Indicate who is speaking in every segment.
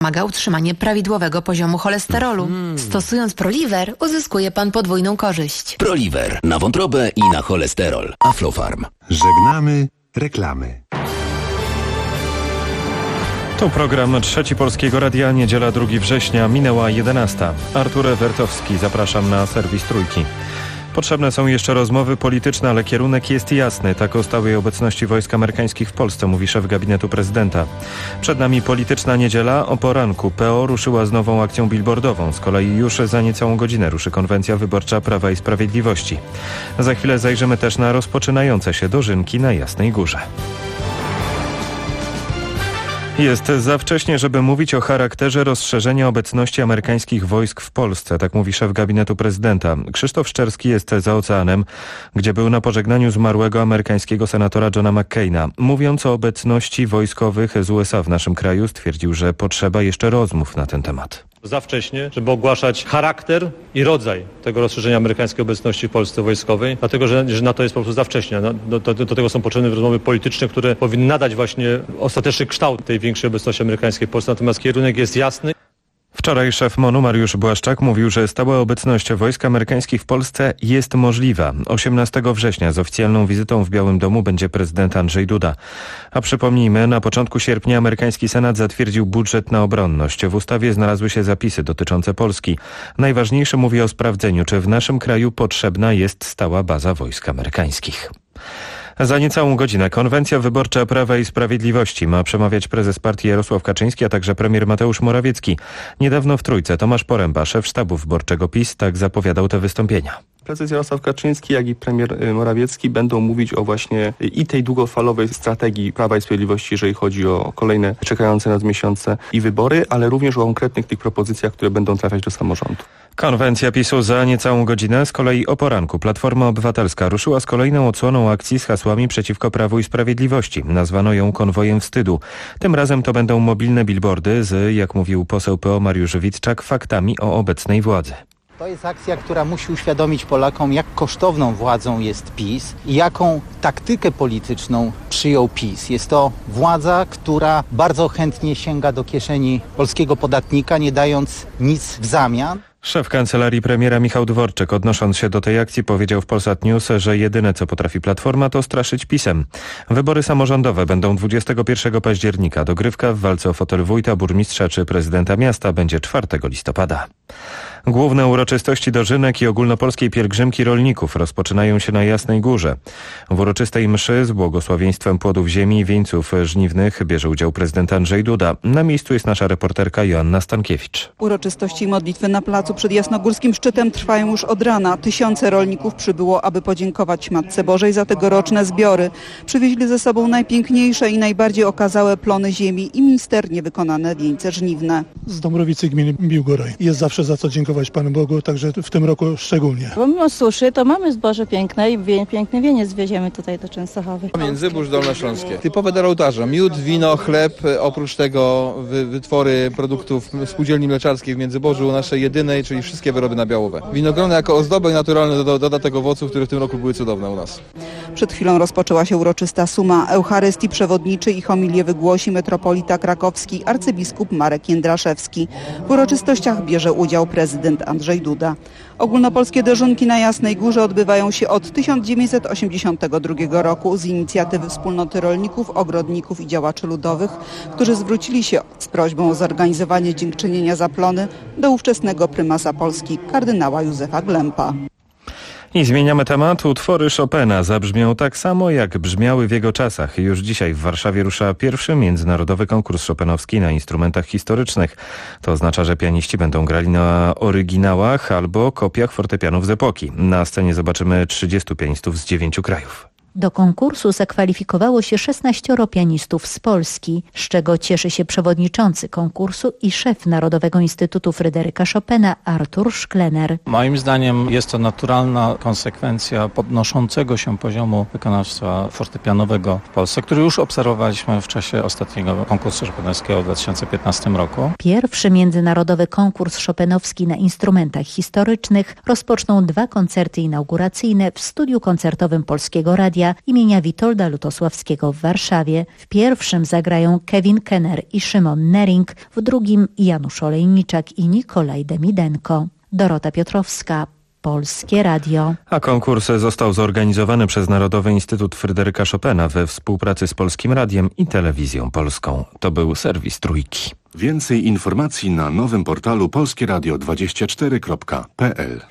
Speaker 1: Pomaga utrzymanie prawidłowego poziomu cholesterolu. Stosując Proliver uzyskuje pan podwójną korzyść.
Speaker 2: Proliver na wątrobę i na cholesterol. Aflofarm.
Speaker 3: Żegnamy reklamy.
Speaker 4: To program Trzeci Polskiego Radia, niedziela 2 września, minęła 11. Artur Ewertowski, zapraszam na serwis Trójki. Potrzebne są jeszcze rozmowy polityczne, ale kierunek jest jasny. Tak o stałej obecności wojsk amerykańskich w Polsce mówi szef gabinetu prezydenta. Przed nami polityczna niedziela. O poranku PO ruszyła z nową akcją billboardową. Z kolei już za niecałą godzinę ruszy konwencja wyborcza Prawa i Sprawiedliwości. Za chwilę zajrzymy też na rozpoczynające się dożynki na Jasnej Górze. Jest za wcześnie, żeby mówić o charakterze rozszerzenia obecności amerykańskich wojsk w Polsce, tak mówi szef gabinetu prezydenta. Krzysztof Szczerski jest za oceanem, gdzie był na pożegnaniu zmarłego amerykańskiego senatora Johna McCaina. Mówiąc o obecności wojskowych z USA w naszym kraju, stwierdził, że potrzeba jeszcze rozmów na ten temat.
Speaker 5: Za wcześnie, żeby ogłaszać charakter i rodzaj tego rozszerzenia amerykańskiej obecności w Polsce wojskowej, dlatego że na to jest po prostu za wcześnie. Do tego są potrzebne rozmowy polityczne, które powinny nadać właśnie ostateczny kształt tej większej obecności amerykańskiej w Polsce. Natomiast kierunek jest jasny.
Speaker 4: Wczoraj szef MON-u Mariusz Błaszczak mówił, że stała obecność wojsk amerykańskich w Polsce jest możliwa. 18 września z oficjalną wizytą w Białym Domu będzie prezydent Andrzej Duda. A przypomnijmy, na początku sierpnia amerykański Senat zatwierdził budżet na obronność. W ustawie znalazły się zapisy dotyczące Polski. Najważniejsze mówi o sprawdzeniu, czy w naszym kraju potrzebna jest stała baza wojsk amerykańskich. Za niecałą godzinę konwencja wyborcza Prawa i Sprawiedliwości ma przemawiać prezes partii Jarosław Kaczyński, a także premier Mateusz Morawiecki. Niedawno w Trójce Tomasz Poręba, szef sztabu wyborczego PiS, tak zapowiadał te wystąpienia.
Speaker 6: Prezes Jarosław Kaczyński, jak i premier Morawiecki będą mówić o właśnie i tej długofalowej strategii Prawa i Sprawiedliwości, jeżeli chodzi o kolejne czekające nas miesiące i wybory, ale również o konkretnych tych propozycjach, które będą trafiać do samorządu.
Speaker 4: Konwencja PiS-u za niecałą godzinę. Z kolei o poranku Platforma Obywatelska ruszyła z kolejną odsłoną akcji z hasłami przeciwko Prawu i Sprawiedliwości. Nazwano ją konwojem wstydu. Tym razem to będą mobilne billboardy z, jak mówił poseł PO Mariusz Witczak, faktami o obecnej władzy.
Speaker 7: To jest akcja, która musi uświadomić Polakom, jak kosztowną władzą jest PiS i jaką taktykę polityczną przyjął PiS. Jest to władza, która bardzo chętnie sięga do kieszeni polskiego podatnika, nie dając nic w zamian.
Speaker 4: Szef kancelarii premiera Michał Dworczyk, odnosząc się do tej akcji, powiedział w Polsat News, że jedyne co potrafi Platforma to straszyć PiS-em. Wybory samorządowe będą 21 października. Dogrywka w walce o fotel wójta, burmistrza czy prezydenta miasta będzie 4 listopada. Główne uroczystości dożynek i ogólnopolskiej pielgrzymki rolników rozpoczynają się na Jasnej Górze. W uroczystej mszy z błogosławieństwem płodów ziemi i wieńców żniwnych bierze udział prezydent Andrzej Duda. Na miejscu jest nasza reporterka Joanna Stankiewicz.
Speaker 8: Uroczystości i modlitwy na placu przed jasnogórskim szczytem trwają już od rana. Tysiące rolników przybyło, aby podziękować Matce Bożej za tegoroczne zbiory. Przywieźli ze sobą najpiękniejsze i najbardziej okazałe plony ziemi i misternie wykonane wieńce żniwne.
Speaker 9: Z Dąbrowicy gminy Biłgoraj. Jest zawsze za co dziękować Panu Bogu, także w tym roku szczególnie.
Speaker 10: Pomimo suszy to mamy zboże piękne i piękny wieniec wieziemy tutaj do Częstochowy.
Speaker 11: Międzybórz Dolnośląskie. Typowe dla ołtarza. Miód, wino, chleb, oprócz tego wytwory produktów spółdzielni mleczarskiej w Międzyborzu, naszej jedynej, czyli wszystkie wyroby nabiałowe. Winogrona jako ozdobę i naturalny dodatek owoców, które w tym roku były cudowne u nas.
Speaker 8: Przed chwilą rozpoczęła się uroczysta suma Eucharystii. Przewodniczy i homilię wygłosi metropolita krakowski arcybiskup Marek Jędraszewski. W uroczystościach bierze udział prezydent Andrzej Duda. Ogólnopolskie dożynki na Jasnej Górze odbywają się od 1982 roku z inicjatywy Wspólnoty Rolników, Ogrodników i Działaczy Ludowych, którzy zwrócili się z prośbą o zorganizowanie dziękczynienia za plony do ówczesnego prymasa Polski kardynała Józefa Glempa.
Speaker 4: I zmieniamy temat. Utwory Chopina zabrzmią tak samo, jak brzmiały w jego czasach. Już dzisiaj w Warszawie rusza pierwszy międzynarodowy konkurs chopinowski na instrumentach historycznych. To oznacza, że pianiści będą grali na oryginałach albo kopiach fortepianów z epoki. Na scenie zobaczymy 30 pianistów z 9 krajów.
Speaker 12: Do konkursu zakwalifikowało się 16 pianistów z Polski, z czego cieszy się przewodniczący konkursu i szef Narodowego Instytutu Fryderyka Chopina Artur Szklener.
Speaker 13: Moim zdaniem jest to naturalna konsekwencja podnoszącego się poziomu wykonawstwa fortepianowego w Polsce, który już obserwowaliśmy w czasie ostatniego konkursu chopinowskiego w 2015 roku.
Speaker 12: Pierwszy międzynarodowy konkurs chopinowski na instrumentach historycznych rozpoczną 2 koncerty inauguracyjne w studiu koncertowym Polskiego Radia Radia imienia Witolda Lutosławskiego w Warszawie. W pierwszym zagrają Kevin Kenner i Szymon Nering, w drugim Janusz Olejniczak i Nikolaj Demidenko. Dorota Piotrowska, Polskie Radio.
Speaker 4: A konkurs został zorganizowany przez Narodowy Instytut Fryderyka Chopina we współpracy z Polskim Radiem i Telewizją Polską. To był serwis Trójki.
Speaker 3: Więcej informacji na nowym portalu polskieradio24.pl.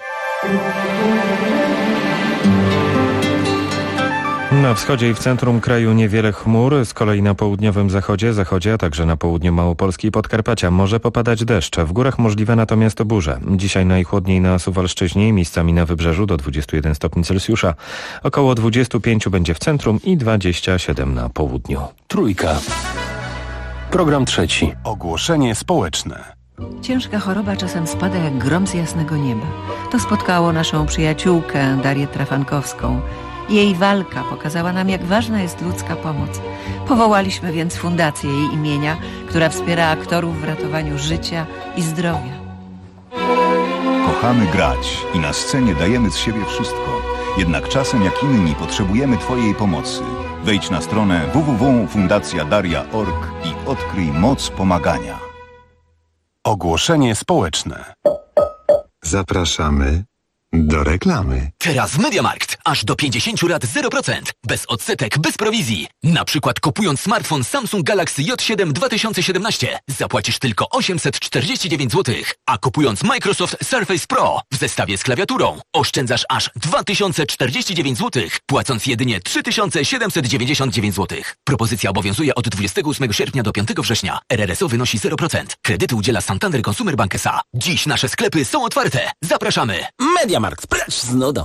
Speaker 4: Na wschodzie i w centrum kraju niewiele chmur, z kolei na południowym zachodzie, a także na południu Małopolski i Podkarpacia może popadać deszcz. W górach możliwe natomiast burze. Dzisiaj najchłodniej na Suwalszczyźnie, miejscami na wybrzeżu do 21 stopni Celsjusza. Około 25 będzie w centrum i 27 na południu.
Speaker 2: Trójka. Program trzeci.
Speaker 3: Ogłoszenie społeczne.
Speaker 14: Ciężka choroba czasem spada jak grom z jasnego nieba. To spotkało naszą przyjaciółkę Darię Trafankowską. Jej walka pokazała nam, jak ważna jest ludzka pomoc. Powołaliśmy więc fundację jej imienia, która wspiera aktorów w ratowaniu życia i zdrowia.
Speaker 15: Kochamy grać i na scenie dajemy z siebie wszystko. Jednak czasem jak inni potrzebujemy Twojej pomocy. Wejdź na stronę www.fundacjadaria.org i odkryj moc pomagania.
Speaker 3: Ogłoszenie społeczne. Zapraszamy do reklamy.
Speaker 2: Teraz MediaMarkt. Aż do 50 lat 0%. Bez odsetek, bez prowizji. Na przykład kupując smartfon Samsung Galaxy J7 2017 zapłacisz tylko 849 zł. A kupując Microsoft Surface Pro w zestawie z klawiaturą oszczędzasz aż 2049 zł, płacąc jedynie 3799 zł. Propozycja obowiązuje od 28 sierpnia do 5 września. RRSO wynosi 0%. Kredyty udziela Santander Consumer Bank S.A. Dziś nasze sklepy są otwarte. Zapraszamy.
Speaker 16: MediaMarkt, precz z nudą.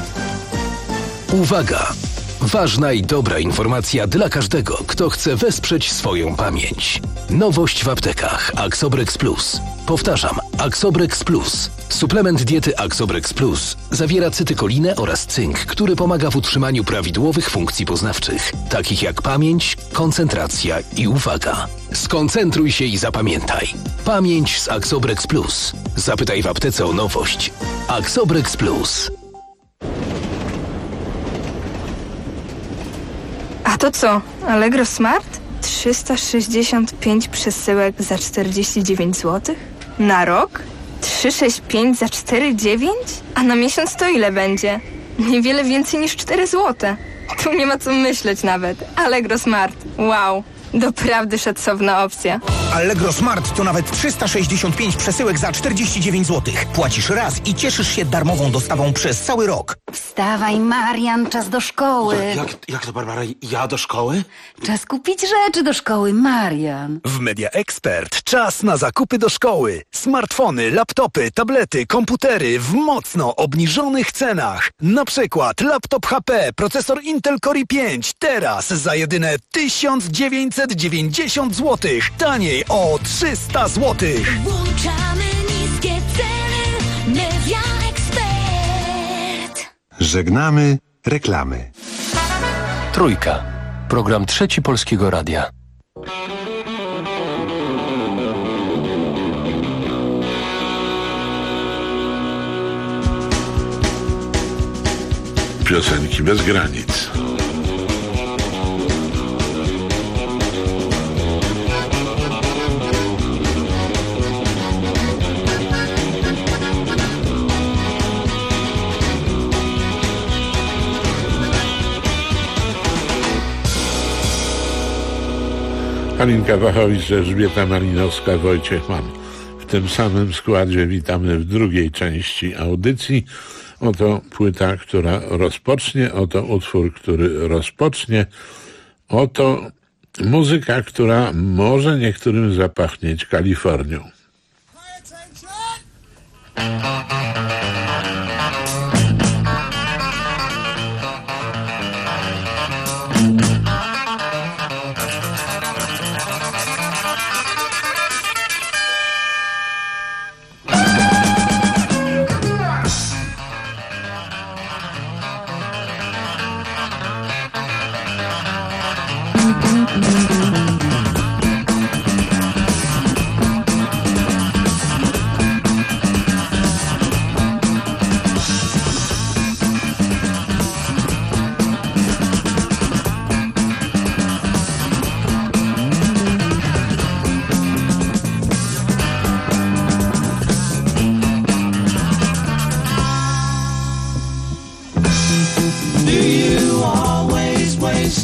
Speaker 2: Uwaga! Ważna i dobra informacja dla każdego, kto chce wesprzeć swoją pamięć. Nowość w aptekach Axobrex Plus. Powtarzam, Axobrex Plus. Suplement diety Axobrex Plus zawiera cytykolinę oraz cynk, który pomaga w utrzymaniu prawidłowych funkcji poznawczych, takich jak pamięć, koncentracja i uwaga. Skoncentruj się i zapamiętaj. Pamięć z Axobrex Plus. Zapytaj w aptece o nowość. Axobrex Plus.
Speaker 17: A to co? Allegro Smart? 365 przesyłek za 49 zł? Na rok? 365 za 4,9? A na miesiąc to ile będzie? Niewiele więcej niż 4 zł. Tu nie ma co myśleć nawet. Allegro Smart. Wow. Doprawdy szacowna opcja.
Speaker 18: Allegro Smart to nawet 365 przesyłek za 49 zł. Płacisz raz i cieszysz się darmową dostawą przez cały rok.
Speaker 19: Wstawaj, Marian, czas do szkoły.
Speaker 16: Jak to, Barbara? Ja do szkoły?
Speaker 19: Czas kupić rzeczy do szkoły, Marian.
Speaker 20: W Media Expert czas na zakupy do szkoły. Smartfony, laptopy, tablety, komputery w mocno obniżonych cenach. Na przykład laptop HP, procesor Intel Core i5 teraz za jedyne 1990 zł. Taniej o 300 zł.
Speaker 21: Włączamy niskie ceny. Media Expert.
Speaker 3: Żegnamy reklamy.
Speaker 2: Trójka. Program trzeci Polskiego Radia.
Speaker 22: Piosenki bez granic. Halinka Wachowicz, Elżbieta Malinowska, Wojciech Mann. W tym samym składzie witamy w drugiej części audycji. Oto płyta, która rozpocznie, oto utwór, który rozpocznie, oto muzyka, która może niektórym zapachnieć Kalifornią.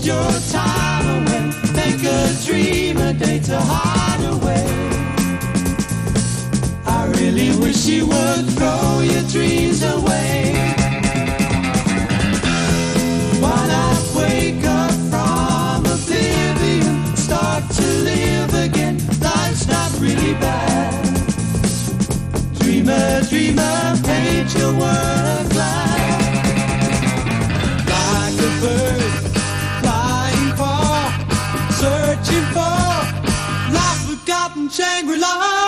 Speaker 1: your time away. Make a dream a day to hide away. I really wish you would throw your dreams away. Why not wake up from oblivion, start to live again? Life's not really bad. Dreamer, dreamer, paint your world of glass. Like a bird, flying far, searching for lost-forgotten Shangri-La.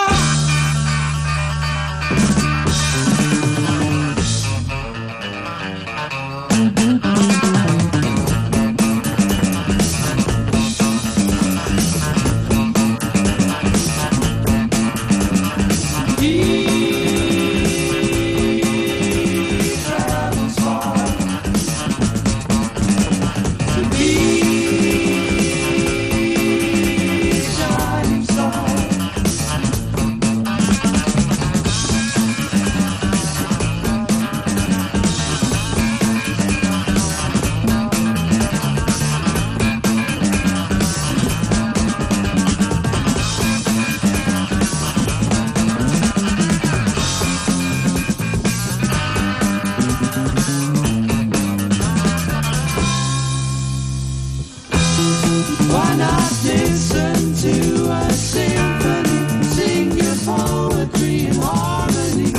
Speaker 1: Why not listen to a symphony? Sing your poetry in harmony.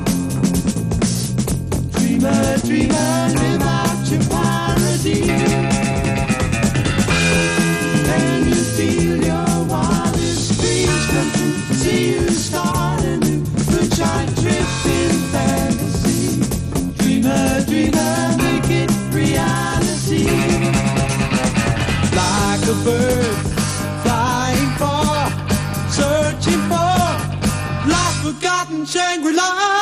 Speaker 1: Dreamer, dreamer, live out your parody. Can you feel your wildest dreams come true? See you start anew, moonshine trip in fantasy. Dreamer, dreamer, make it reality. Like a bird, flying far, searching for lost-forgotten Shangri-La.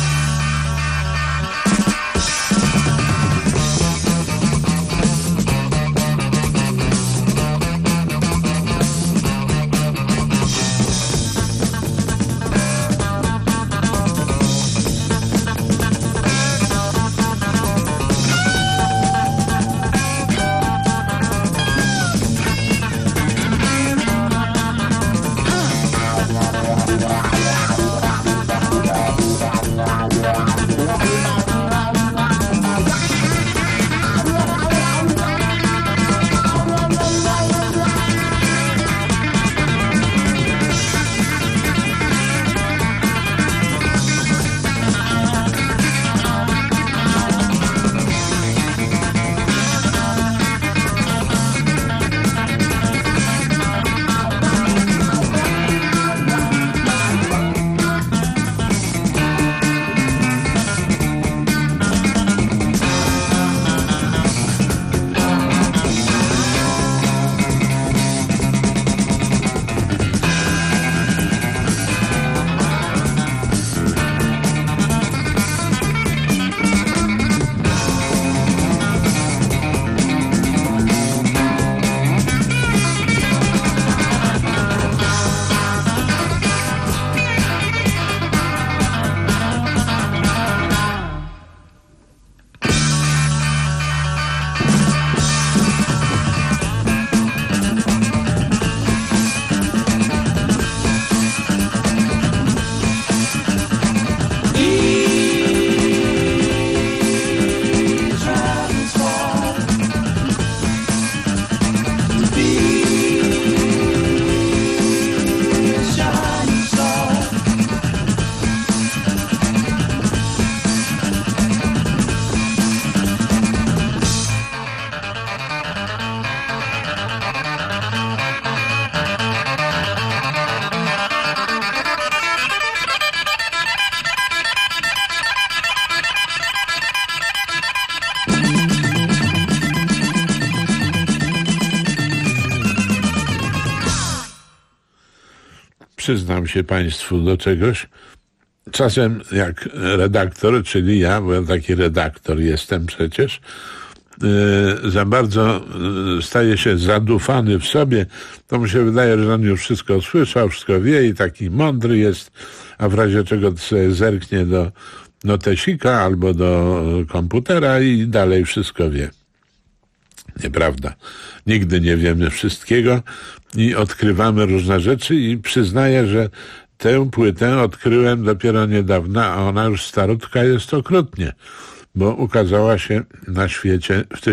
Speaker 22: Przyznam się Państwu do czegoś. Czasem jak redaktor, czyli ja, bo ja taki redaktor jestem przecież, za bardzo staje się zadufany w sobie, to mu się wydaje, że on już wszystko słyszał, wszystko wie i taki mądry jest, a w razie czego sobie zerknie do notesika albo do komputera i dalej wszystko wie. Nieprawda. Nigdy nie wiemy wszystkiego i odkrywamy różne rzeczy i przyznaję, że tę płytę odkryłem dopiero niedawno, a ona już starutka jest okrutnie, bo ukazała się na świecie w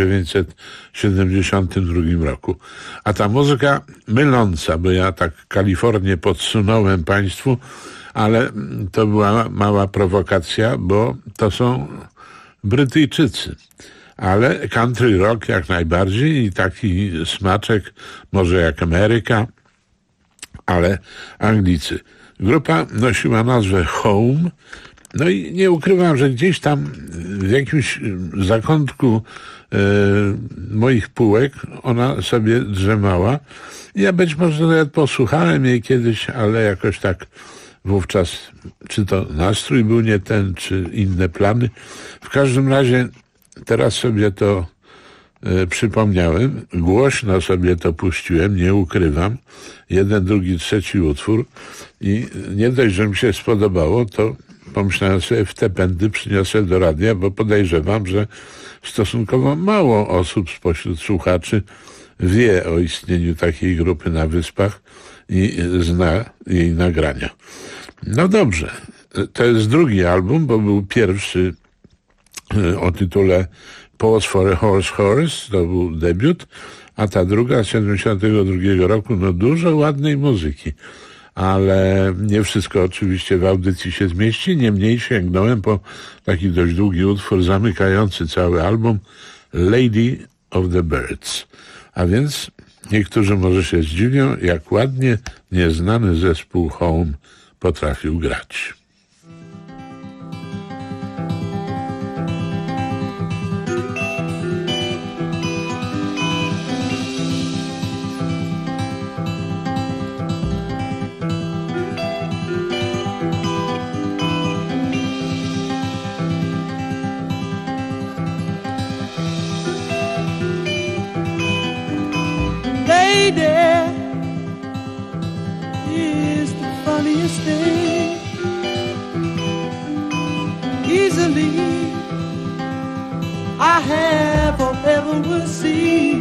Speaker 22: 1972 roku. A ta muzyka myląca, bo ja tak Kalifornię podsunąłem państwu, ale to była mała prowokacja, bo to są Brytyjczycy. Ale country rock jak najbardziej i taki smaczek, może jak Ameryka, ale Anglicy. Grupa nosiła nazwę Home, no i nie ukrywam, że gdzieś tam w jakimś zakątku moich półek ona sobie drzemała. Ja być może nawet posłuchałem jej kiedyś, ale jakoś tak wówczas, czy to nastrój był nie ten, czy inne plany. W każdym razie teraz sobie to przypomniałem, głośno sobie to puściłem, nie ukrywam. Jeden, drugi, trzeci utwór i nie dość, że mi się spodobało, to pomyślałem sobie, w te pędy przyniosę do radia, bo podejrzewam, że stosunkowo mało osób spośród słuchaczy wie o istnieniu takiej grupy na Wyspach i zna jej nagrania. No dobrze, to jest drugi album, bo był pierwszy o tytule Pause for a Horse, to był debiut, a ta druga z 72 roku, no dużo ładnej muzyki. Ale nie wszystko oczywiście w audycji się zmieści, niemniej sięgnąłem po taki dość długi utwór zamykający cały album, Lady of the Birds. A więc niektórzy może się zdziwią, jak ładnie nieznany zespół Home potrafił grać.
Speaker 1: Is the funniest thing easily I have or ever will see.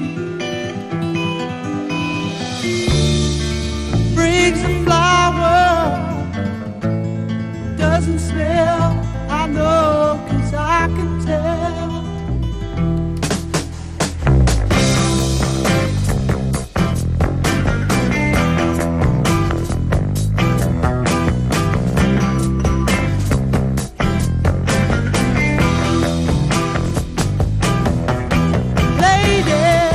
Speaker 1: Brings a flower, doesn't smell, I know 'cause I can tell. Lady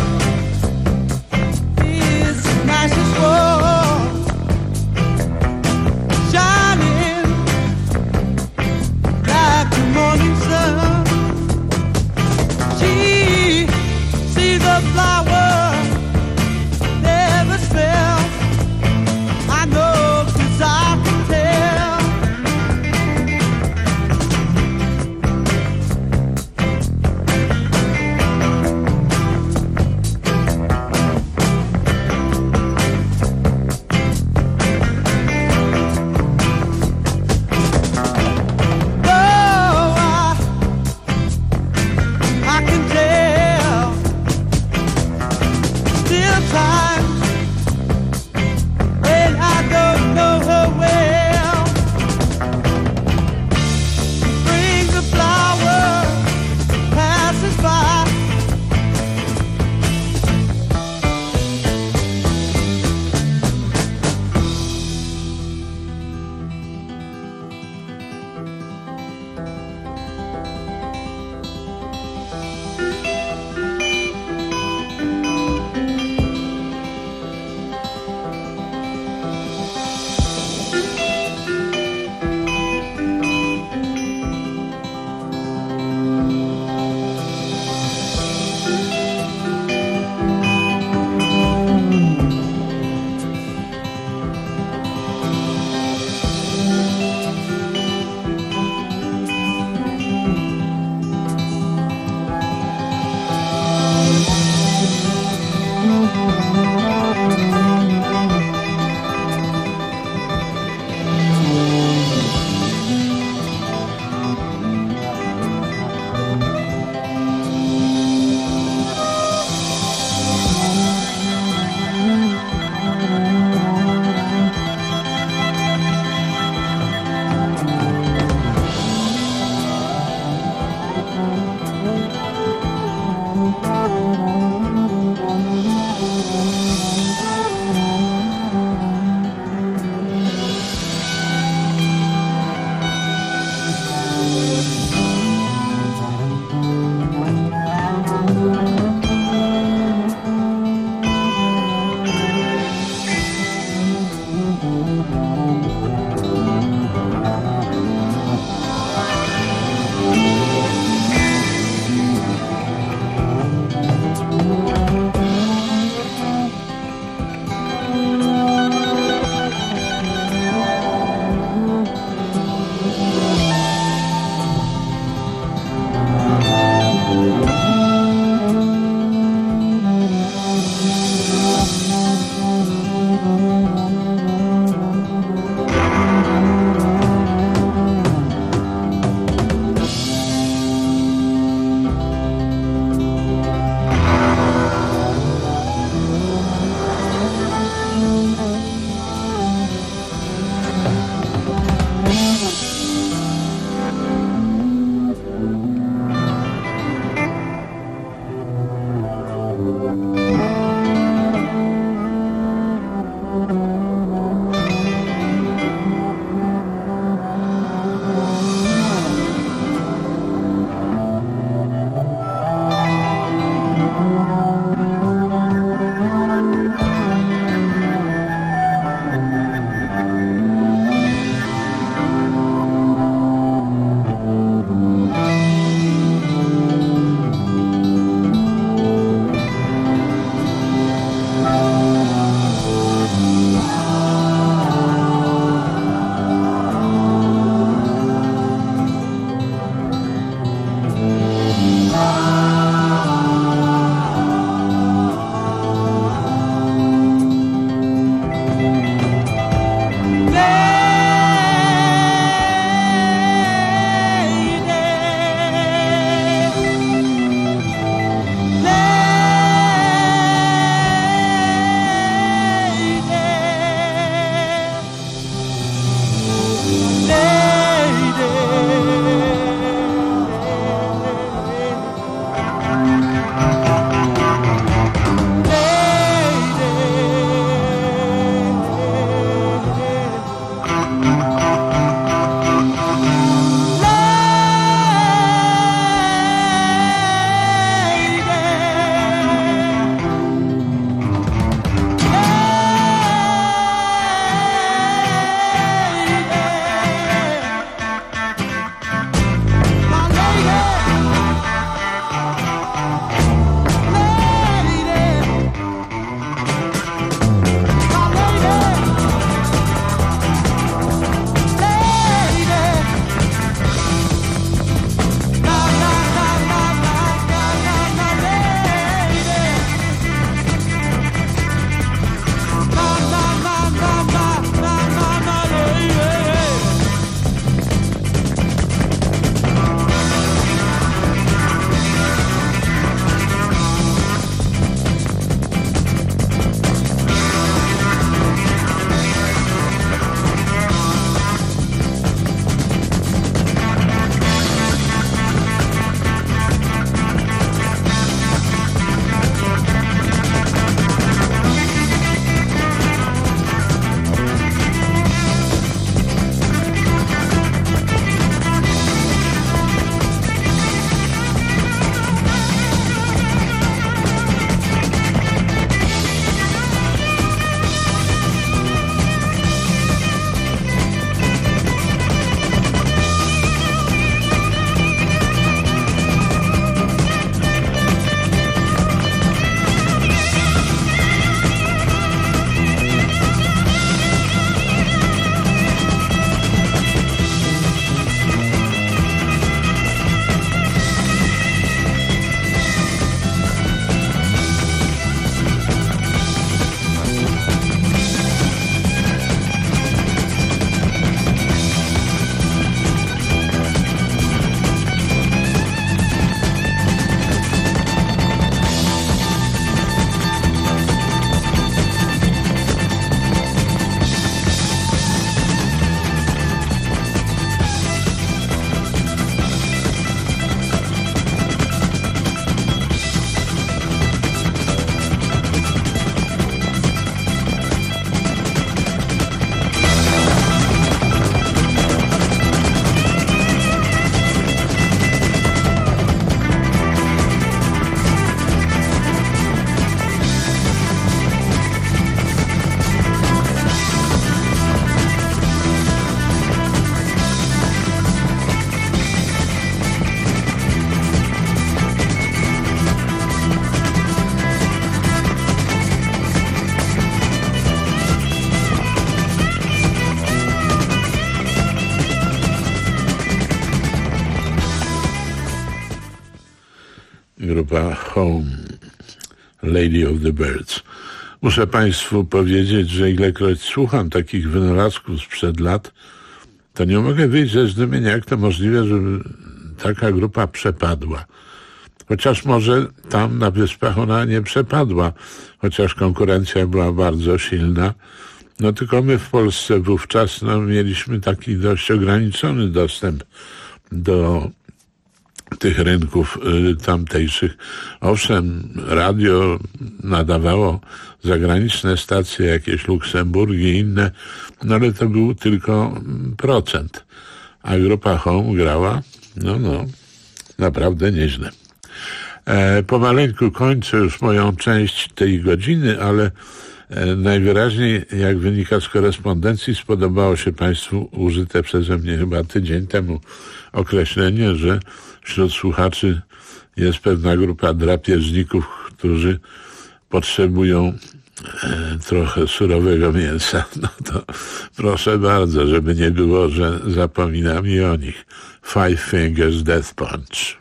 Speaker 22: grupa Home, Lady of the Birds. Muszę Państwu powiedzieć, że ilekroć słucham takich wynalazków sprzed lat, to nie mogę wyjść ze zdumienia, jak to możliwe, żeby taka grupa przepadła. Chociaż może tam na Wyspach ona nie przepadła, chociaż konkurencja była bardzo silna. No tylko my w Polsce wówczas mieliśmy taki dość ograniczony dostęp do tych rynków tamtejszych. Owszem, radio nadawało zagraniczne stacje, jakieś Luksemburgi i inne, no ale to był tylko procent. A grupa Home grała, naprawdę nieźle. Pomaleńku kończę już moją część tej godziny, ale najwyraźniej, jak wynika z korespondencji, spodobało się Państwu użyte przeze mnie chyba tydzień temu określenie, że wśród słuchaczy jest pewna grupa drapieżników, którzy potrzebują trochę surowego mięsa. No to proszę bardzo, żeby nie było, że zapominam i o nich. Five Fingers Death Punch.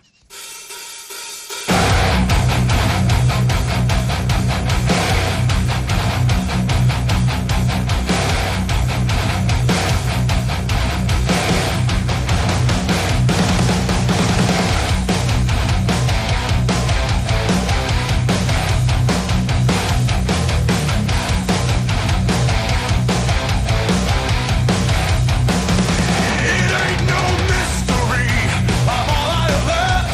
Speaker 1: It ain't no mystery. I'm all I ever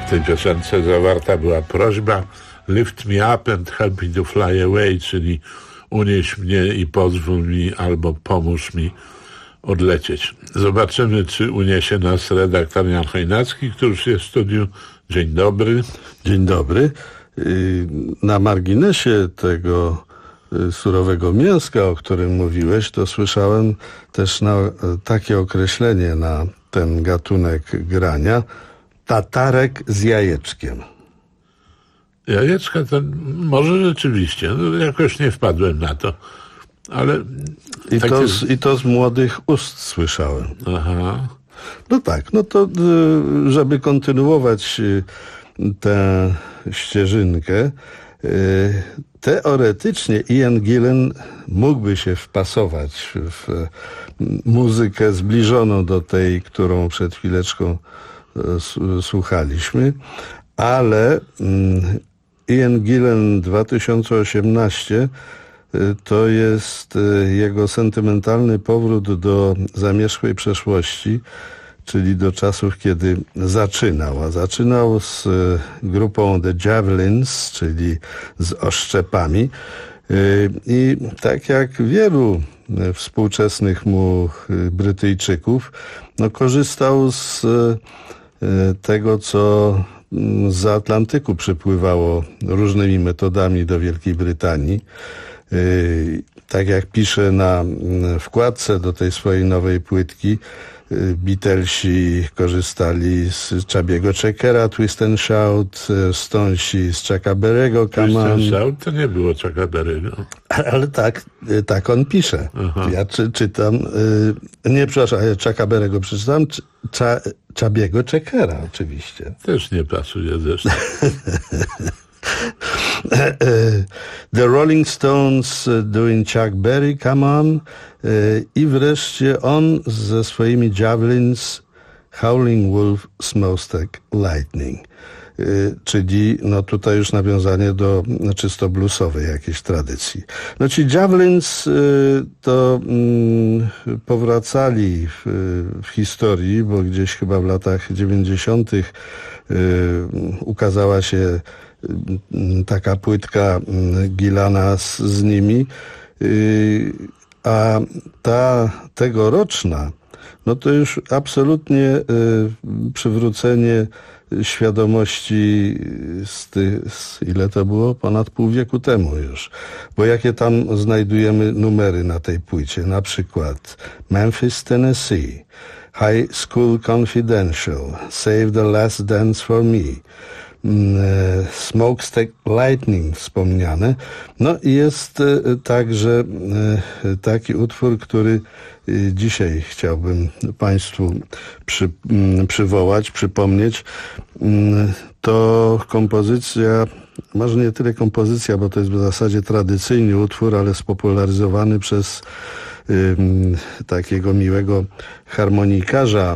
Speaker 22: W tej piosence zawarta była prośba lift me up and help me to fly away, czyli unieś mnie i pozwól mi albo pomóż mi odlecieć. Zobaczymy, czy uniesie nas redaktor Jan Chojnacki, który już jest w studiu. Dzień dobry.
Speaker 5: Dzień dobry. Na marginesie tego surowego mięska, o którym mówiłeś, to słyszałem też takie określenie na ten gatunek grania: tatarek z jajeczkiem.
Speaker 22: Jajeczka to może rzeczywiście, no, jakoś nie wpadłem na to, ale...
Speaker 5: I to z młodych ust słyszałem.
Speaker 22: Aha.
Speaker 5: No tak, no to żeby kontynuować tę ścieżynkę, teoretycznie Ian Gillan mógłby się wpasować w muzykę zbliżoną do tej, którą przed chwileczką słuchaliśmy, ale Ian Gillan 2018 to jest jego sentymentalny powrót do zamierzchłej przeszłości, czyli do czasów, kiedy zaczynał. A zaczynał z grupą The Javelins, czyli z oszczepami. I tak jak wielu współczesnych mu Brytyjczyków, no, korzystał z tego, co zza Atlantyku przypływało różnymi metodami do Wielkiej Brytanii. Tak jak pisze na wkładce do tej swojej nowej płytki, Beatlesi korzystali z Chubby'ego Checkera, Twist and Shout, Stonesi z Chucka Berry'ego,
Speaker 22: Twist and Shout to nie było Chucka Berry'ego.
Speaker 5: Ale tak on pisze. Aha. Ja czytam, nie, przepraszam, ja Chucka Berry'ego przeczytam, Chubby'ego Checkera oczywiście.
Speaker 22: Też nie pasuje zresztą.
Speaker 5: The Rolling Stones doing Chuck Berry, Come On, i wreszcie on ze swoimi Javelins, Howling Wolf, Smokestack Lightning, czyli no tutaj już nawiązanie do czysto bluesowej jakiejś tradycji. No ci Javelins to powracali w historii, bo gdzieś chyba w latach 90. ukazała się taka płytka Gillana z nimi, a ta tegoroczna, no to już absolutnie przywrócenie świadomości ile to było? Ponad pół wieku temu już. Bo jakie tam znajdujemy numery na tej płycie? Na przykład Memphis, Tennessee, High School Confidential, Save the Last Dance for Me, Smokestack Lightning wspomniane. No i jest także taki utwór, który dzisiaj chciałbym Państwu przypomnieć. To kompozycja, może nie tyle kompozycja, bo to jest w zasadzie tradycyjny utwór, ale spopularyzowany przez takiego miłego harmonikarza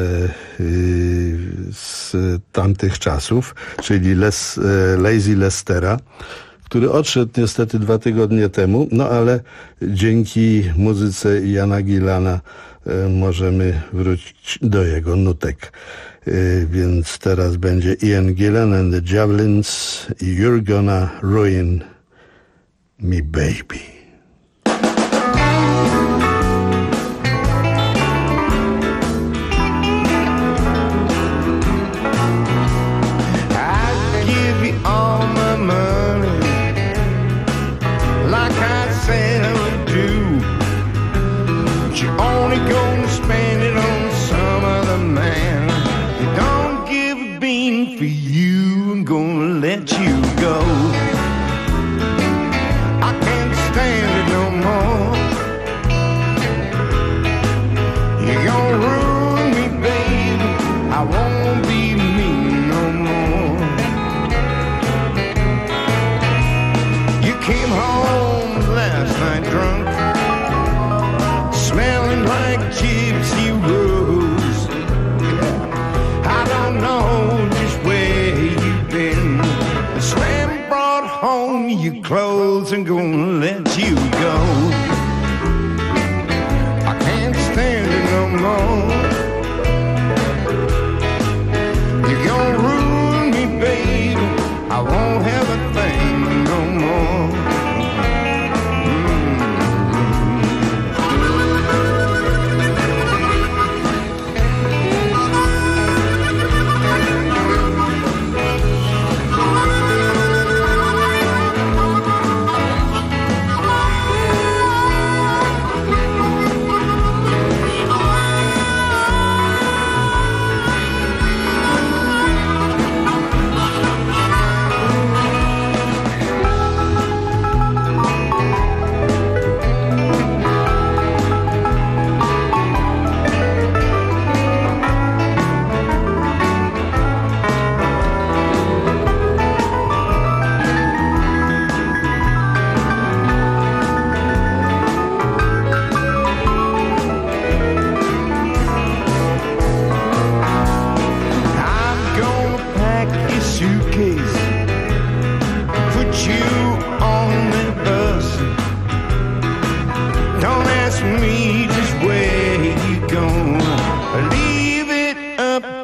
Speaker 5: z tamtych czasów, czyli Lazy Lestera, który odszedł niestety 2 tygodnie temu, no ale dzięki muzyce Iana Gillana możemy wrócić do jego nutek. Więc teraz będzie Ian Gillan and the Javelins i You're Gonna Ruin Me Baby.
Speaker 1: Clothes and gonna let you go. I can't stand it no more. You're gonna ruin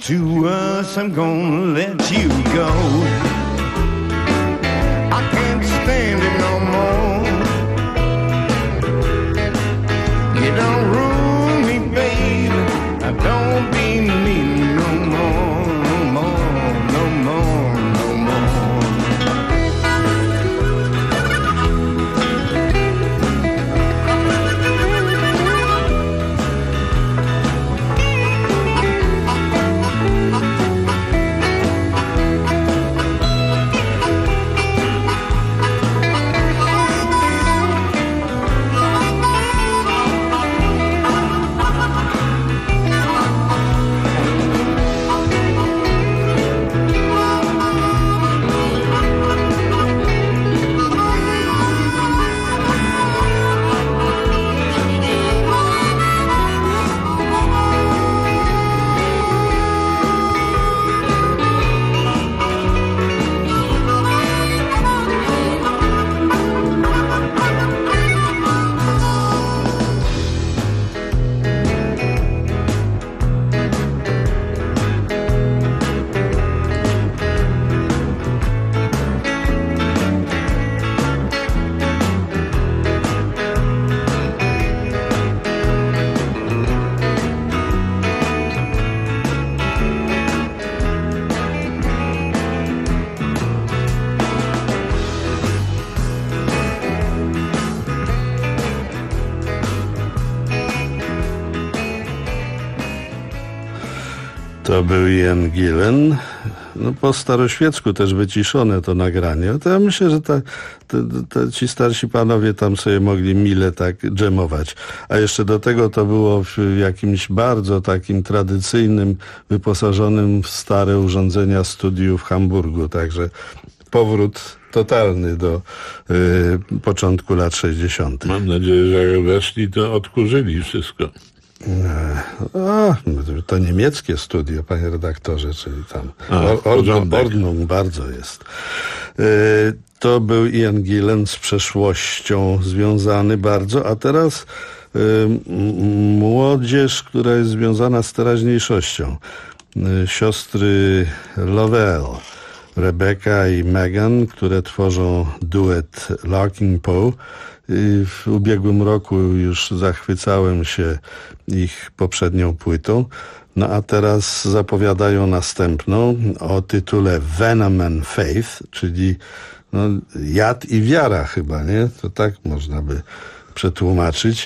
Speaker 1: to us, I'm gonna let you go. I can't stand it no more. You don't ruin me, baby. I don't be mean no more, no more, no more, no more.
Speaker 5: To był Ian Gillan. No, po staroświecku też wyciszone to nagranie. To ja myślę, że ci starsi panowie tam sobie mogli mile tak dżemować. A jeszcze do tego to było w jakimś bardzo takim tradycyjnym, wyposażonym w stare urządzenia studiu w Hamburgu. Także powrót totalny do początku lat 60.
Speaker 22: Mam nadzieję, że jak weszli, to odkurzyli wszystko.
Speaker 5: To niemieckie studio, panie redaktorze, czyli tam Ordnung bardzo jest. To był Ian Gillan, z przeszłością związany bardzo, a teraz młodzież, która jest związana z teraźniejszością. Siostry Lovell, Rebecca i Megan, które tworzą duet Larkin Poe. W ubiegłym roku już zachwycałem się ich poprzednią płytą, no a teraz zapowiadają następną o tytule Venom and Faith, czyli jad i wiara chyba, nie? To tak można by przetłumaczyć.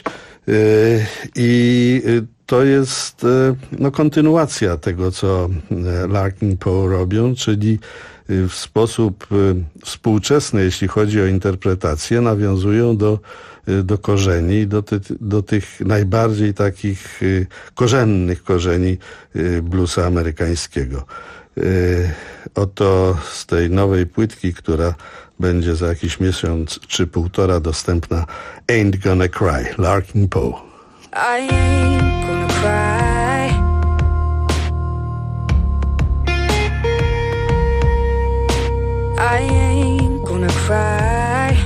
Speaker 5: I to jest kontynuacja tego, co Larkin Poe robią, czyli w sposób współczesny, jeśli chodzi o interpretację, nawiązują do korzeni, do tych najbardziej takich korzennych korzeni bluesa amerykańskiego. Oto z tej nowej płytki, która będzie za jakiś miesiąc czy półtora dostępna, Ain't Gonna Cry, Larkin Poe.
Speaker 6: I ain't gonna cry. I ain't gonna cry.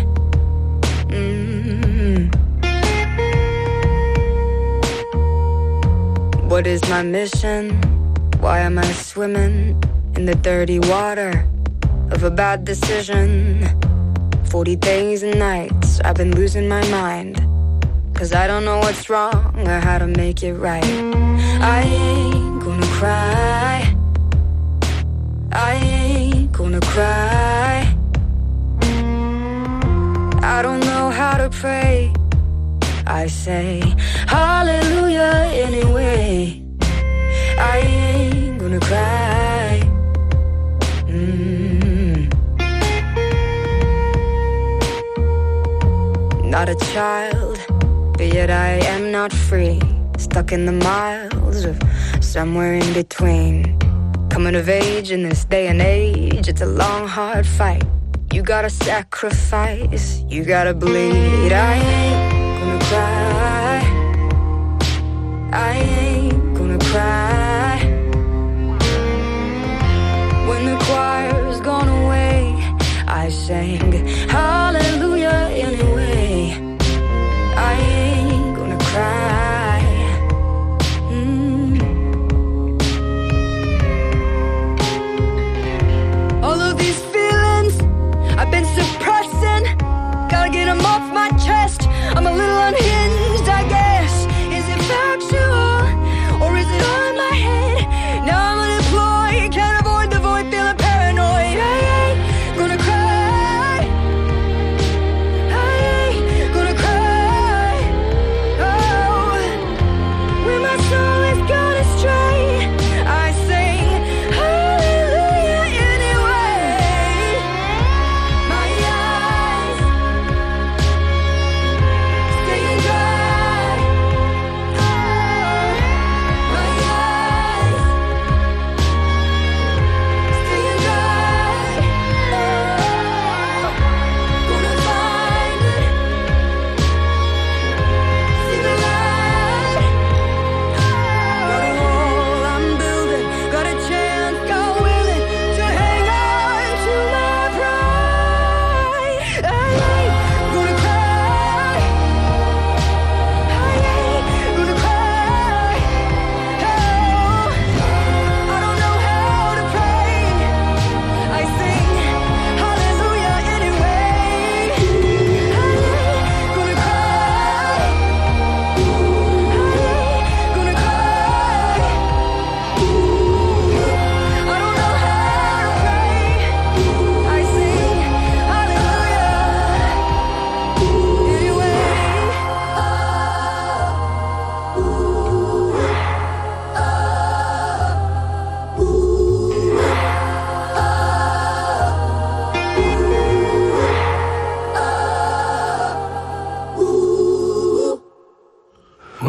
Speaker 6: What is my mission? Why am I swimming in the dirty water of a bad decision? 40 days and nights I've been losing my mind, 'cause I don't know what's wrong or how to make it right. I ain't gonna cry. I ain't gonna cry. I don't know how to pray. I say hallelujah anyway. I ain't gonna cry. Not a child, but yet I am not free. Stuck in the miles of somewhere in between. Coming of age in this day and age, it's a long, hard fight. You gotta sacrifice, you gotta bleed. I ain't gonna cry. I ain't gonna cry. When the choir's gone away, I sang hallelujah anyway. I ain't gonna cry.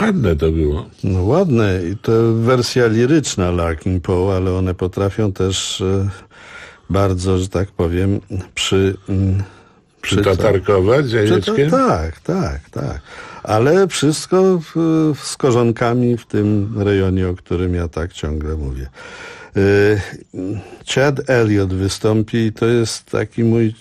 Speaker 22: ładne to było.
Speaker 5: No ładne i to wersja liryczna Larkin Poe, ale one potrafią też bardzo, że tak powiem,
Speaker 22: przytatarkować jajeczkiem?
Speaker 5: Tak. Ale wszystko z korzonami w tym rejonie, o którym ja tak ciągle mówię. Chad Elliott wystąpi i to jest taki mój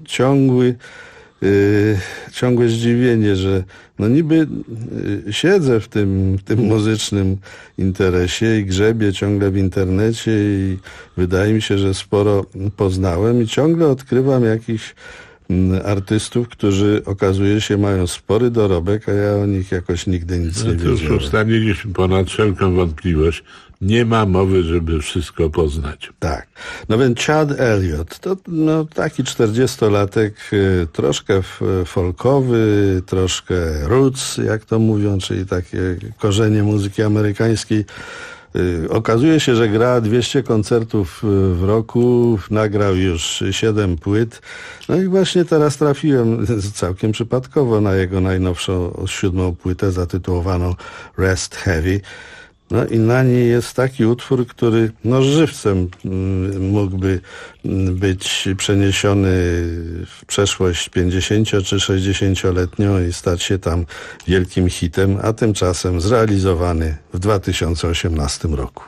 Speaker 5: ciągłe zdziwienie, że no niby siedzę w tym muzycznym interesie i grzebię ciągle w internecie i wydaje mi się, że sporo poznałem i ciągle odkrywam jakichś artystów, którzy okazuje się mają spory dorobek, a ja o nich jakoś nigdy nic nie wiedziałem.
Speaker 22: Już ustaliliśmy ponad wszelką wątpliwość. Nie ma mowy, żeby wszystko poznać.
Speaker 5: Tak. No więc Chad Elliott to taki 40-latek, troszkę folkowy, troszkę roots, jak to mówią, czyli takie korzenie muzyki amerykańskiej. Okazuje się, że gra 200 koncertów w roku, nagrał już 7 płyt. No i właśnie teraz trafiłem całkiem przypadkowo na jego najnowszą 7 płytę zatytułowaną Rest Heavy. No i na niej jest taki utwór, który żywcem mógłby być przeniesiony w przeszłość 50 czy 60-letnią i stać się tam wielkim hitem, a tymczasem zrealizowany w 2018 roku.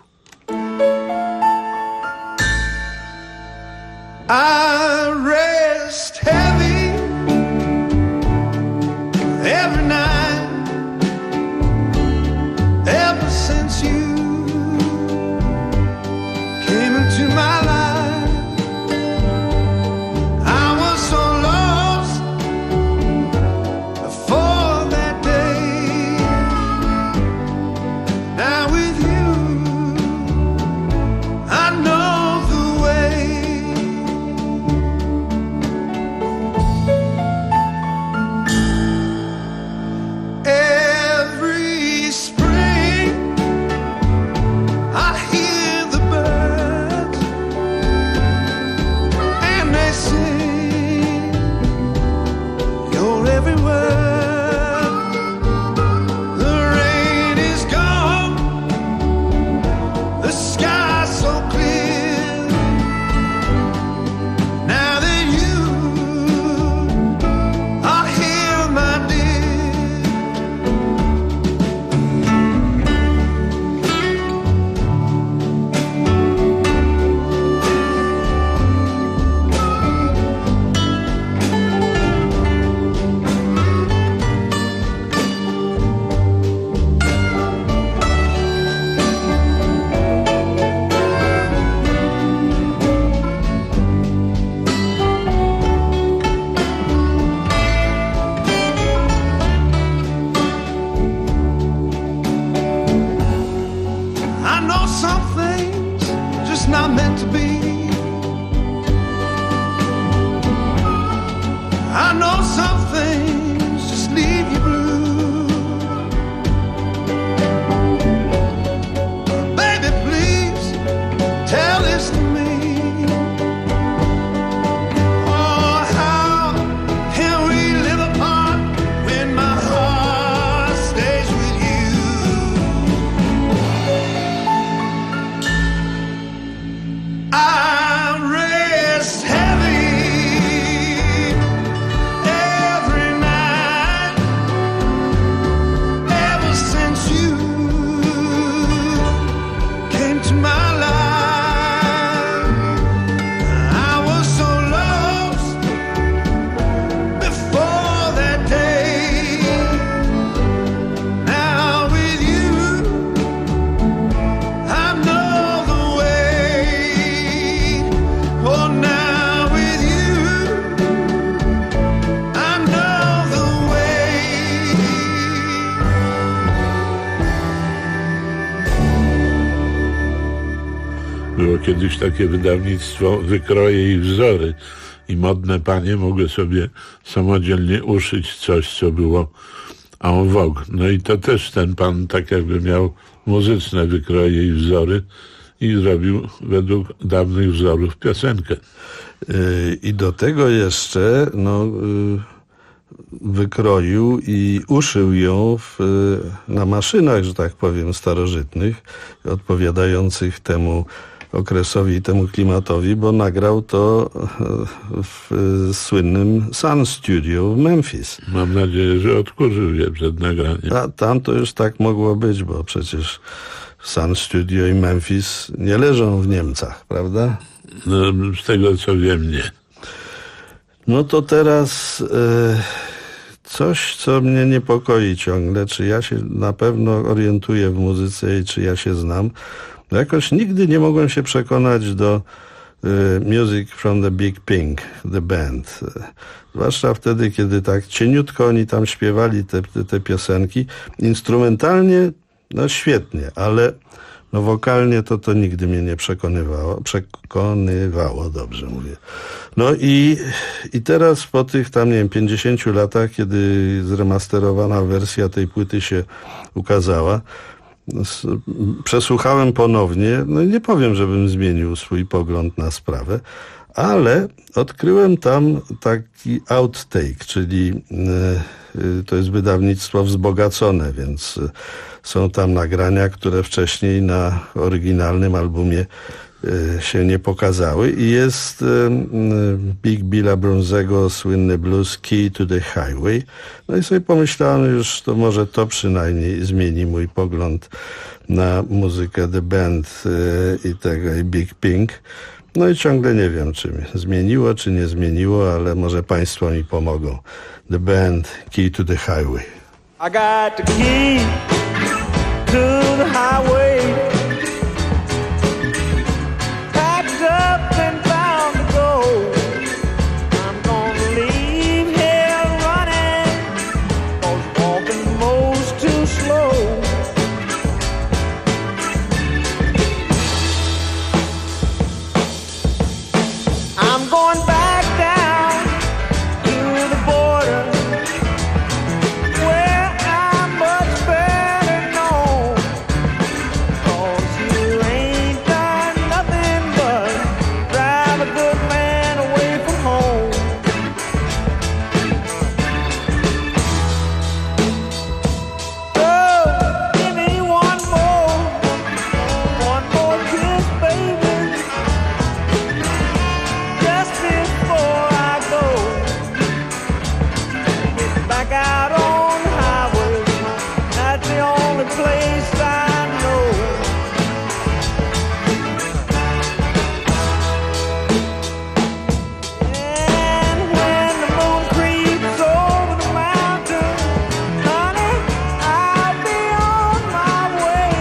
Speaker 1: I rest heavy every night ever since you came into my life. I was so lost before that day. Now with you I know the way. Every spring I hear the birds and they sing your every word. The rain is gone, the sky's so clear. Now that you are here, my dear. I know some things just not meant to be. I know some things just leave you blue. Baby, please tell this to me. Oh, how can we live apart when my heart stays with you? I rest heavy every night ever since you came to my life. I was so lost before that day. Now with you I know the way. Oh, now with you I know the way.
Speaker 22: Było kiedyś takie wydawnictwo Wykroje i Wzory i modne panie mogły sobie samodzielnie uszyć coś, co było en vogue. No i to też ten pan tak jakby miał muzyczne wykroje i wzory i zrobił według dawnych wzorów piosenkę.
Speaker 5: I do tego jeszcze wykroił i uszył ją na maszynach, że tak powiem, starożytnych, odpowiadających temu okresowi i temu klimatowi, bo nagrał to w słynnym Sun Studio w Memphis.
Speaker 22: Mam nadzieję, że odkurzył je przed nagraniem.
Speaker 5: A tam to już tak mogło być, bo przecież Sun Studio i Memphis nie leżą w Niemcach, prawda?
Speaker 22: No, z tego co wiem, nie.
Speaker 5: No to teraz coś, co mnie niepokoi ciągle, czy ja się na pewno orientuję w muzyce i czy ja się znam. Jakoś nigdy nie mogłem się przekonać do Music from the Big Pink, the band. Zwłaszcza wtedy, kiedy tak cieniutko oni tam śpiewali te piosenki. Instrumentalnie, no świetnie, ale no wokalnie to nigdy mnie nie przekonywało, dobrze mówię. No i teraz po tych tam, nie wiem, 50 latach, kiedy zremasterowana wersja tej płyty się ukazała, przesłuchałem ponownie, no nie powiem, żebym zmienił swój pogląd na sprawę, ale odkryłem tam taki outtake, czyli to jest wydawnictwo wzbogacone, więc są tam nagrania, które wcześniej na oryginalnym albumie się nie pokazały i jest Big Billa Bronzego słynny blues Key to the Highway. No i sobie pomyślałem, już to może to przynajmniej zmieni mój pogląd na muzykę The Band i Big Pink. No i ciągle nie wiem, czy mnie zmieniło, czy nie zmieniło, ale może państwo mi pomogą. The Band, Key to the Highway.
Speaker 1: I got the key to the highway. Packed up and bound to go. I'm gonna leave here running, 'cause walking moves too slow. I'm going back down to the border, where I'm much better known. 'Cause you ain't done nothing but drive a good man away from home. Oh, give me one more kiss, baby, just before I go. Get back out on the highway, that's the only place I know. And when the moon creeps over the mountain, honey, I'll be on my way.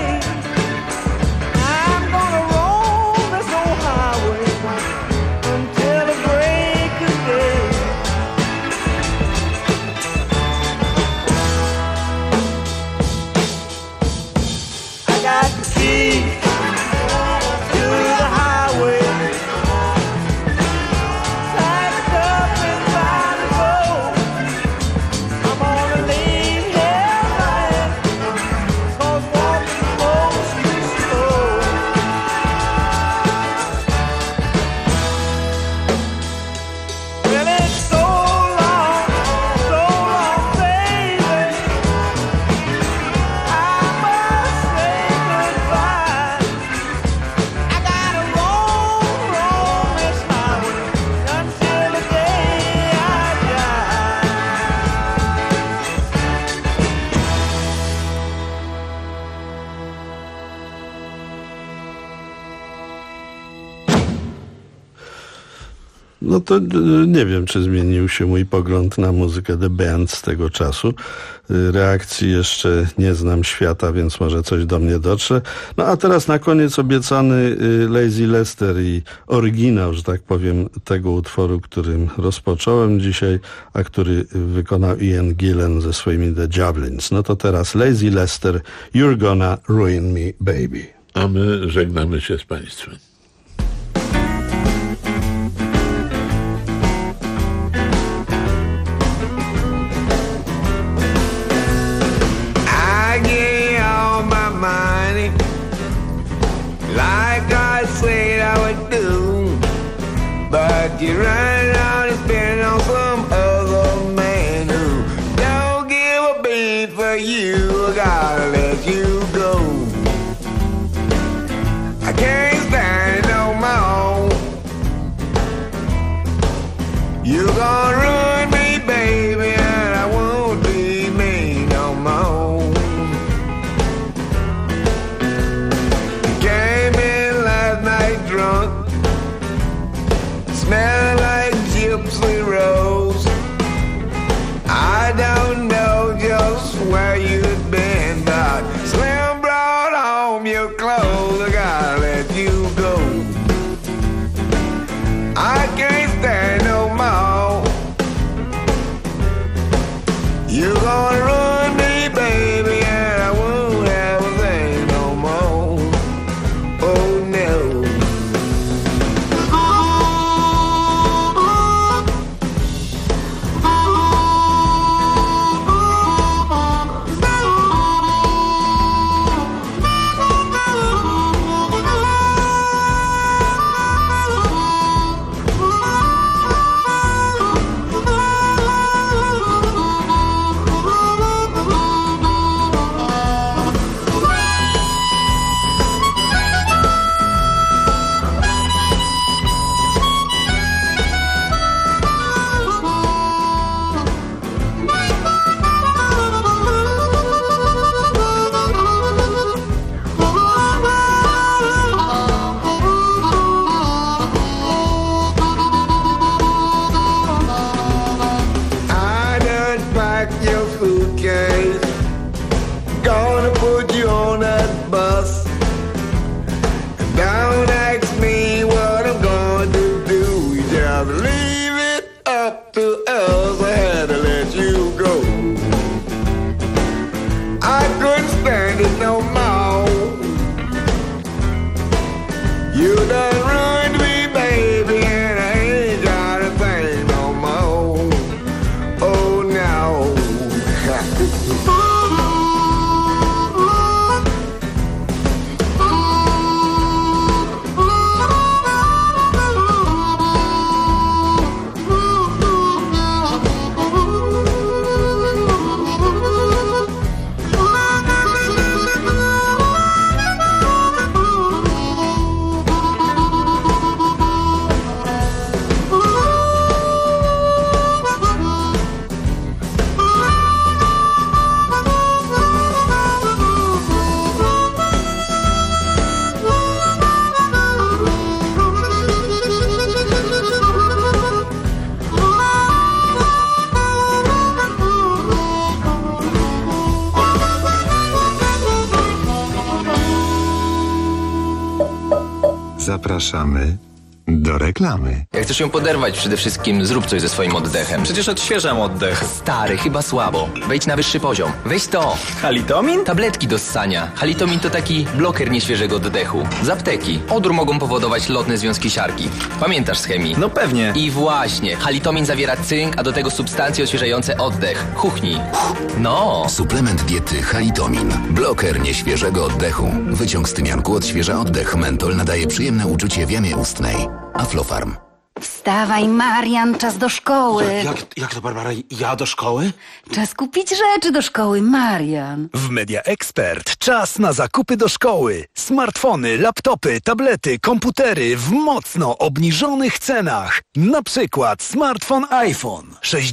Speaker 1: I'm gonna roam this old highway until the break of day. I got the key to the highway, packed up and bound to go. I'm gonna leave here running, 'cause walking moves too slow. Well, it's so long, baby, I must say goodbye. I gotta roam this highway until the day I die.
Speaker 5: No to nie wiem, czy zmienił się mój pogląd na muzykę The Band z tego czasu. Reakcji jeszcze nie znam świata, więc może coś do mnie dotrze. No a teraz na koniec obiecany Lazy Lester i oryginał, że tak powiem, tego utworu, którym rozpocząłem dzisiaj, a który wykonał Ian Gillan ze swoimi The Javelins. No to teraz Lazy Lester, You're Gonna Ruin Me, Baby.
Speaker 22: A my żegnamy się z państwem.
Speaker 1: I gave you all my money, like I said I would do, but you ran out and spent on some other man. more, I gotta let you go. I can't stand no more. You're gonna ruin me, baby, and I won't have a thing no more. Oh no.
Speaker 3: Zapraszamy do reklamy.
Speaker 7: Jak chcesz ją poderwać, przede wszystkim zrób coś ze swoim oddechem.
Speaker 9: Przecież odświeżam oddech.
Speaker 7: Stary, chyba słabo. Wejdź na wyższy poziom. Weź to.
Speaker 9: Halitomin?
Speaker 7: Tabletki do ssania. Halitomin to taki bloker nieświeżego oddechu. Z apteki. Odór mogą powodować lotne związki siarki. Pamiętasz z chemii?
Speaker 9: No pewnie.
Speaker 7: I właśnie. Halitomin zawiera cynk, a do tego substancje odświeżające oddech. Chuchnij. No.
Speaker 23: Suplement diety Halitomin. Bloker nieświeżego oddechu. Wyciąg z tymianku odświeża oddech. Mentol nadaje przyjemne uczucie w jamie ustnej. Aflofarm.
Speaker 19: Wstawaj, Marian, czas do szkoły.
Speaker 16: Jak to, Barbara? Ja do szkoły?
Speaker 19: Czas kupić rzeczy do szkoły, Marian.
Speaker 20: W Media Expert czas na zakupy do szkoły. Smartfony, laptopy, tablety, komputery w mocno obniżonych cenach. Na przykład smartfon iPhone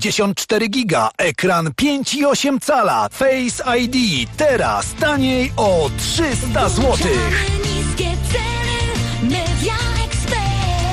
Speaker 20: 64 giga, ekran 5,8 cala, Face ID. Teraz taniej o 300 zł.
Speaker 21: Niskie ceny, Media Expert.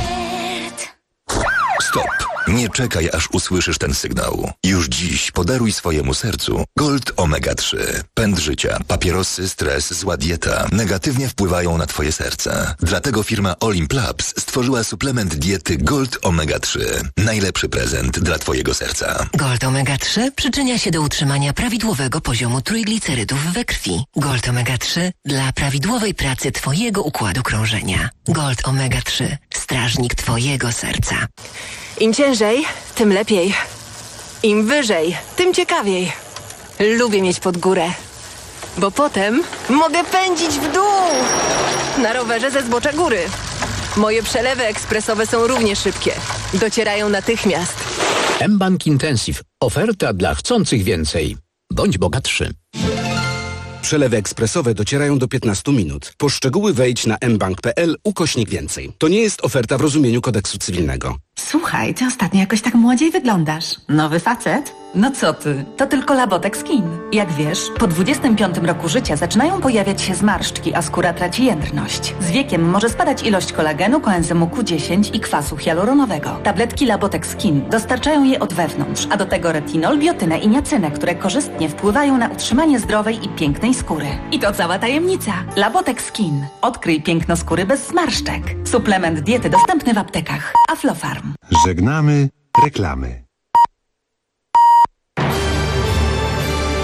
Speaker 23: Stop! Nie czekaj, aż usłyszysz ten sygnał. Już dziś podaruj swojemu sercu Gold Omega 3. Pęd życia, papierosy, stres, zła dieta negatywnie wpływają na twoje serce. Dlatego firma Olimp Labs stworzyła suplement diety Gold Omega 3. Najlepszy prezent dla twojego serca.
Speaker 24: Gold Omega 3 przyczynia się do utrzymania prawidłowego poziomu trójglicerydów we krwi. Gold Omega 3 dla prawidłowej pracy twojego układu krążenia. Gold Omega 3. Strażnik twojego serca.
Speaker 25: Im ciężej, tym lepiej. Im wyżej, tym ciekawiej. Lubię mieć pod górę, bo potem mogę pędzić w dół na rowerze ze zbocza góry. Moje przelewy ekspresowe są równie szybkie. Docierają natychmiast.
Speaker 26: mBank Intensive. Oferta dla chcących więcej. Bądź bogatszy.
Speaker 27: Przelewy ekspresowe docierają do 15 minut. Po szczegóły wejdź na mbank.pl/więcej. To nie jest oferta w rozumieniu kodeksu cywilnego.
Speaker 4: Słuchaj, ty ostatnio jakoś tak młodziej wyglądasz. Nowy facet?
Speaker 8: No co ty, to tylko Labotex Skin. Jak wiesz, po 25 roku życia zaczynają pojawiać się zmarszczki, a skóra traci jędrność. Z wiekiem może spadać ilość kolagenu, koenzymu Q10 i kwasu hialuronowego. Tabletki Labotex Skin dostarczają je od wewnątrz, a do tego retinol, biotynę i niacynę, które korzystnie wpływają na utrzymanie zdrowej i pięknej skóry.
Speaker 4: I to cała tajemnica.
Speaker 8: Labotex Skin. Odkryj piękno skóry bez zmarszczek. Suplement diety dostępny w aptekach. Aflofarm.
Speaker 3: Żegnamy reklamy.